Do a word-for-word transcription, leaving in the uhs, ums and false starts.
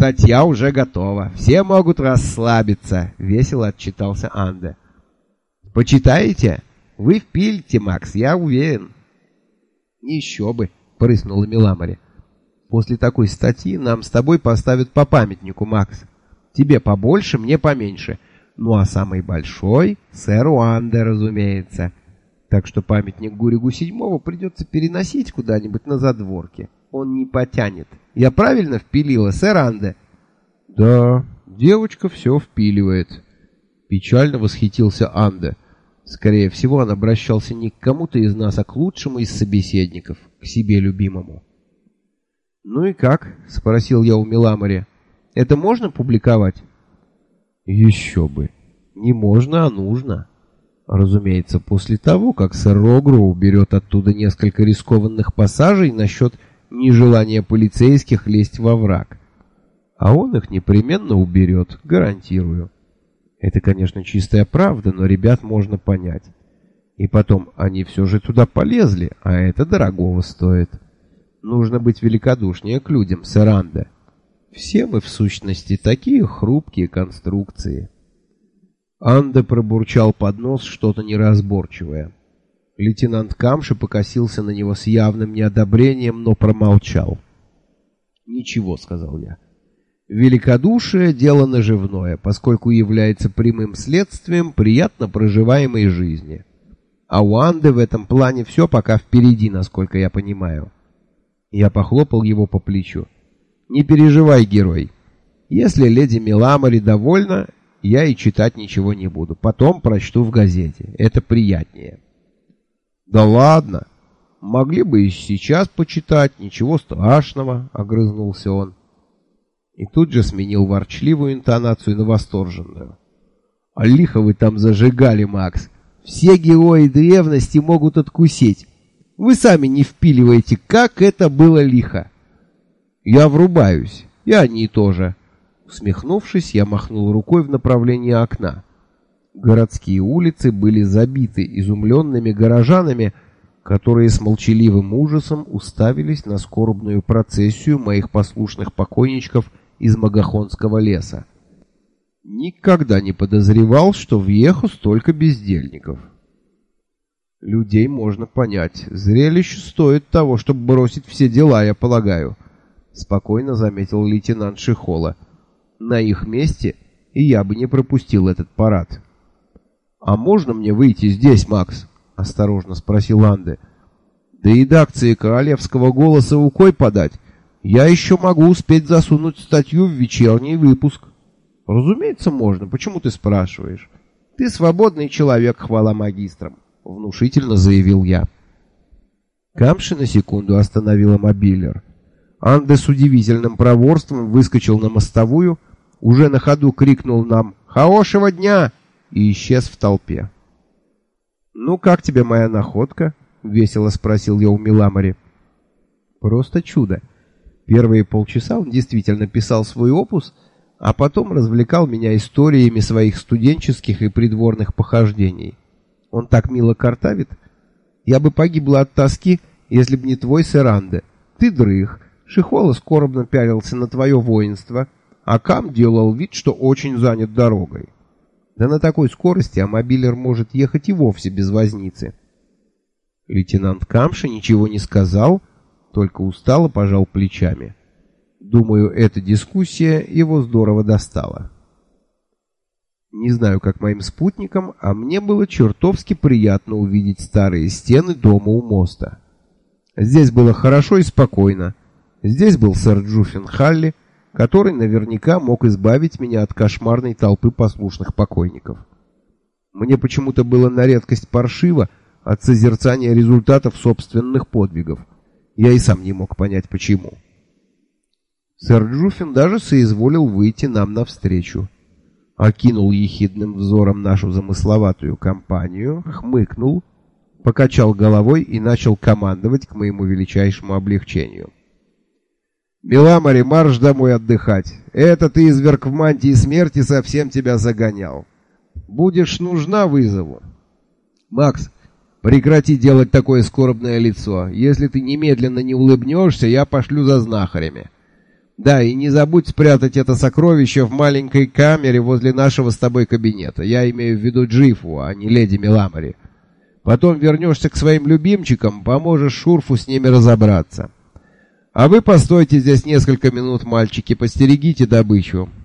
«Статья уже готова. Все могут расслабиться», — весело отчитался Анде. «Почитаете? Вы впилите, Макс, я уверен». «Еще бы», — прыснула Миламори. «После такой статьи нам с тобой поставят по памятнику, Макс. Тебе побольше, мне поменьше. Ну а самый большой — сэру Анде, разумеется. Так что памятник Гуригу седьмому придется переносить куда-нибудь на задворке. Он не потянет. Я правильно впилила, сэр Анде?» «Да, девочка все впиливает», — печально восхитился Анде. Скорее всего, он обращался не к кому-то из нас, а к лучшему из собеседников, к себе любимому. «Ну и как?» — спросил я у Миламори. «Это можно публиковать?» «Еще бы. Не можно, а нужно. Разумеется, после того, как сэр Рогроу уберет оттуда несколько рискованных пассажей насчет нежелания полицейских лезть во враг. А он их непременно уберет, гарантирую. Это, конечно, чистая правда, но ребят можно понять. И потом, они все же туда полезли, а это дорогого стоит. Нужно быть великодушнее к людям, сэр Анде. Все мы, в сущности, такие хрупкие конструкции». Анде пробурчал под нос что-то неразборчивое. Лейтенант Камши покосился на него с явным неодобрением, но промолчал. «Ничего», — сказал я. «Великодушие — дело наживное, поскольку является прямым следствием приятно проживаемой жизни. А у Анде в этом плане все пока впереди, насколько я понимаю». Я похлопал его по плечу. «Не переживай, герой. Если леди Миламори довольна, я и читать ничего не буду. Потом прочту в газете. Это приятнее». «Да ладно. Могли бы и сейчас почитать. Ничего страшного», — огрызнулся он. И тут же сменил ворчливую интонацию на восторженную. «А лихо вы там зажигали, Макс. Все герои древности могут откусить. Вы сами не впиливаете, как это было лихо». «Я врубаюсь. И они тоже». Усмехнувшись, я махнул рукой в направлении окна. Городские улицы были забиты изумленными горожанами, которые с молчаливым ужасом уставились на скорбную процессию моих послушных покойничков из Магахонского леса. Никогда не подозревал, что в Йеху столько бездельников. Людей можно понять. Зрелище стоит того, чтобы бросить все дела, я полагаю, спокойно заметил лейтенант Шихола. На их месте и я бы не пропустил этот парад. «А можно мне выйти здесь, Макс?» — осторожно спросил Анде. «Да и редакции королевского голоса рукой подать. Я еще могу успеть засунуть статью в вечерний выпуск». «Разумеется, можно. Почему ты спрашиваешь?» «Ты свободный человек, хвала магистрам», — внушительно заявил я. Камши на секунду остановила мобилер. Анде с удивительным проворством выскочил на мостовую, уже на ходу крикнул нам «Хорошего дня!» и исчез в толпе. «Ну, как тебе моя находка?» — весело спросил я у Миламори. «Просто чудо. Первые полчаса он действительно писал свой опус, а потом развлекал меня историями своих студенческих и придворных похождений. Он так мило картавит. Я бы погибла от тоски, если б не твой сэр Анде. Ты дрых, Шихола скорбно пялился на твое воинство, а Кам делал вид, что очень занят дорогой. Да на такой скорости амобилер может ехать и вовсе без возницы». Лейтенант Камши ничего не сказал, только устало пожал плечами. Думаю, эта дискуссия его здорово достала. Не знаю, как моим спутникам, а мне было чертовски приятно увидеть старые стены дома у моста. Здесь было хорошо и спокойно. Здесь был сэр Джуффин Халли, который наверняка мог избавить меня от кошмарной толпы послушных покойников. Мне почему-то было на редкость паршиво от созерцания результатов собственных подвигов. Я и сам не мог понять, почему. Сэр Джуффин даже соизволил выйти нам навстречу. Окинул ехидным взором нашу замысловатую компанию, хмыкнул, покачал головой и начал командовать к моему величайшему облегчению. «Миламори, марш домой отдыхать. Этот изверг в мантии смерти совсем тебя загонял. Будешь нужна, вызову. Макс, прекрати делать такое скорбное лицо. Если ты немедленно не улыбнешься, я пошлю за знахарями. Да, и не забудь спрятать это сокровище в маленькой камере возле нашего с тобой кабинета. Я имею в виду Джифу, а не леди Меламари. Потом вернешься к своим любимчикам, поможешь Шурфу с ними разобраться. А вы постойте здесь несколько минут, мальчики, постерегите добычу.